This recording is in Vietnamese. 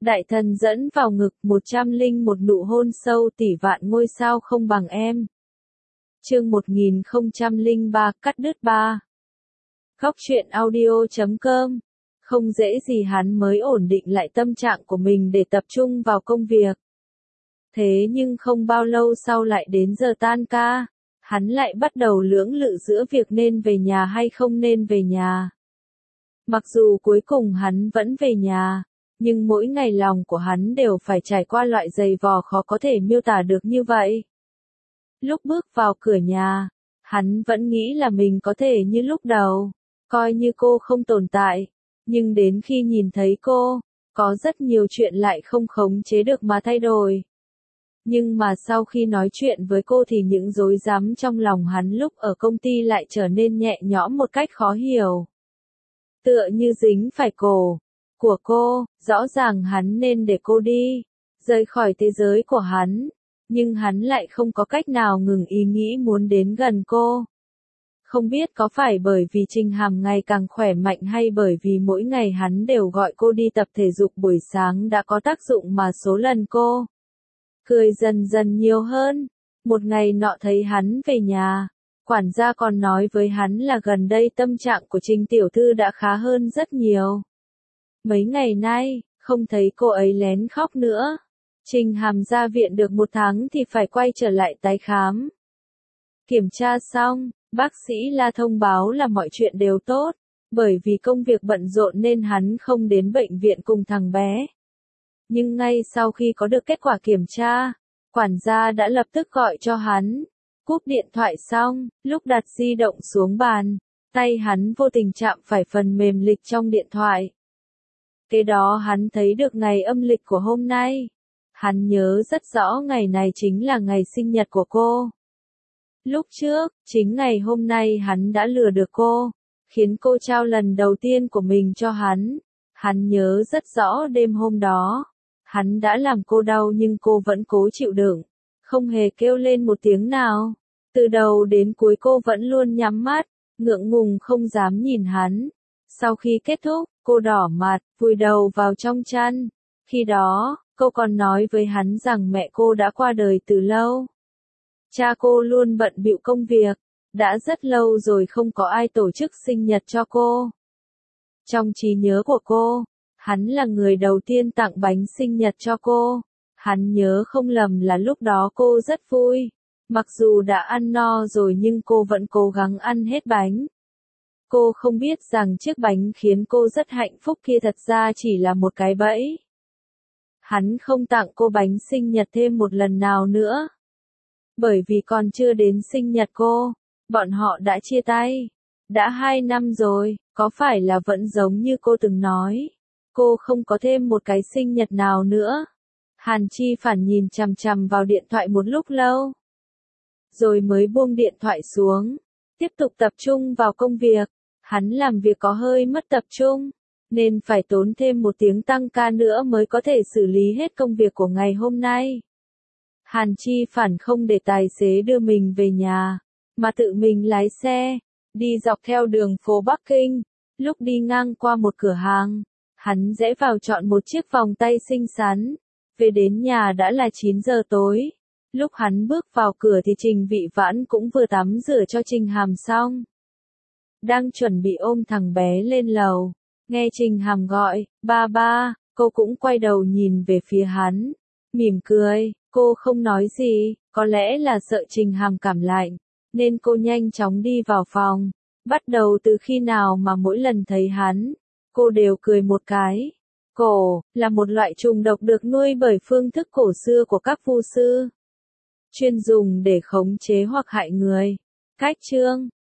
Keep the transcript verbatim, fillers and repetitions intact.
Đại thần dẫn vào ngực, một trăm linh một nụ hôn sâu tỷ vạn ngôi sao không bằng em. Chương một nghìn không trăm lẻ ba, cắt đứt ba. Góc truyện audio chấm com. Không dễ gì hắn mới ổn định lại tâm trạng của mình để tập trung vào công việc. Thế nhưng không bao lâu sau lại đến giờ tan ca, hắn lại bắt đầu lưỡng lự giữa việc nên về nhà hay không nên về nhà. Mặc dù cuối cùng hắn vẫn về nhà, nhưng mỗi ngày lòng của hắn đều phải trải qua loại giày vò khó có thể miêu tả được như vậy. Lúc bước vào cửa nhà, hắn vẫn nghĩ là mình có thể như lúc đầu, coi như cô không tồn tại, nhưng đến khi nhìn thấy cô, có rất nhiều chuyện lại không khống chế được mà thay đổi. Nhưng mà sau khi nói chuyện với cô thì những rối rắm trong lòng hắn lúc ở công ty lại trở nên nhẹ nhõm một cách khó hiểu. Tựa như dính phải cổ của cô, rõ ràng hắn nên để cô đi, rời khỏi thế giới của hắn, nhưng hắn lại không có cách nào ngừng ý nghĩ muốn đến gần cô. Không biết có phải bởi vì Trình Hàm ngày càng khỏe mạnh hay bởi vì mỗi ngày hắn đều gọi cô đi tập thể dục buổi sáng đã có tác dụng mà số lần cô cười dần dần nhiều hơn. Một ngày nọ thấy hắn về nhà, quản gia còn nói với hắn là gần đây tâm trạng của Trình tiểu thư đã khá hơn rất nhiều. Mấy ngày nay, không thấy cô ấy lén khóc nữa. Trình Hàm ra viện được một tháng thì phải quay trở lại tái khám. Kiểm tra xong, bác sĩ La thông báo là mọi chuyện đều tốt, bởi vì công việc bận rộn nên hắn không đến bệnh viện cùng thằng bé. Nhưng ngay sau khi có được kết quả kiểm tra, quản gia đã lập tức gọi cho hắn. Cúp điện thoại xong, lúc đặt di động xuống bàn, tay hắn vô tình chạm phải phần mềm lịch trong điện thoại. Kế đó hắn thấy được ngày âm lịch của hôm nay. Hắn nhớ rất rõ ngày này chính là ngày sinh nhật của cô. Lúc trước, chính ngày hôm nay hắn đã lừa được cô, khiến cô trao lần đầu tiên của mình cho hắn. Hắn nhớ rất rõ đêm hôm đó, hắn đã làm cô đau nhưng cô vẫn cố chịu đựng, không hề kêu lên một tiếng nào. Từ đầu đến cuối cô vẫn luôn nhắm mắt, ngượng ngùng không dám nhìn hắn. Sau khi kết thúc, cô đỏ mặt, vùi đầu vào trong chăn. Khi đó, cô còn nói với hắn rằng mẹ cô đã qua đời từ lâu. Cha cô luôn bận bịu công việc, đã rất lâu rồi không có ai tổ chức sinh nhật cho cô. Trong trí nhớ của cô, hắn là người đầu tiên tặng bánh sinh nhật cho cô. Hắn nhớ không lầm là lúc đó cô rất vui. Mặc dù đã ăn no rồi nhưng cô vẫn cố gắng ăn hết bánh. Cô không biết rằng chiếc bánh khiến cô rất hạnh phúc kia thật ra chỉ là một cái bẫy. Hắn không tặng cô bánh sinh nhật thêm một lần nào nữa. Bởi vì còn chưa đến sinh nhật cô, bọn họ đã chia tay. Đã hai năm rồi, có phải là vẫn giống như cô từng nói. Cô không có thêm một cái sinh nhật nào nữa. Hàn Chi Phản nhìn chằm chằm vào điện thoại một lúc lâu. Rồi mới buông điện thoại xuống. Tiếp tục tập trung vào công việc. Hắn làm việc có hơi mất tập trung, nên phải tốn thêm một tiếng tăng ca nữa mới có thể xử lý hết công việc của ngày hôm nay. Hàn Chi Phản không để tài xế đưa mình về nhà, mà tự mình lái xe, đi dọc theo đường phố Bắc Kinh. Lúc đi ngang qua một cửa hàng, hắn rẽ vào chọn một chiếc vòng tay xinh xắn. Về đến nhà đã là chín giờ tối. Lúc hắn bước vào cửa thì Trình Vị Vãn cũng vừa tắm rửa cho Trình Hàm xong. Đang chuẩn bị ôm thằng bé lên lầu, nghe Trình Hàm gọi, ba ba, cô cũng quay đầu nhìn về phía hắn, mỉm cười. Cô không nói gì, có lẽ là sợ Trình Hàm cảm lạnh, nên cô nhanh chóng đi vào phòng. Bắt đầu từ khi nào mà mỗi lần thấy hắn, cô đều cười một cái. Cổ, là một loại trùng độc được nuôi bởi phương thức cổ xưa của các vu sư, chuyên dùng để khống chế hoặc hại người. Cách chương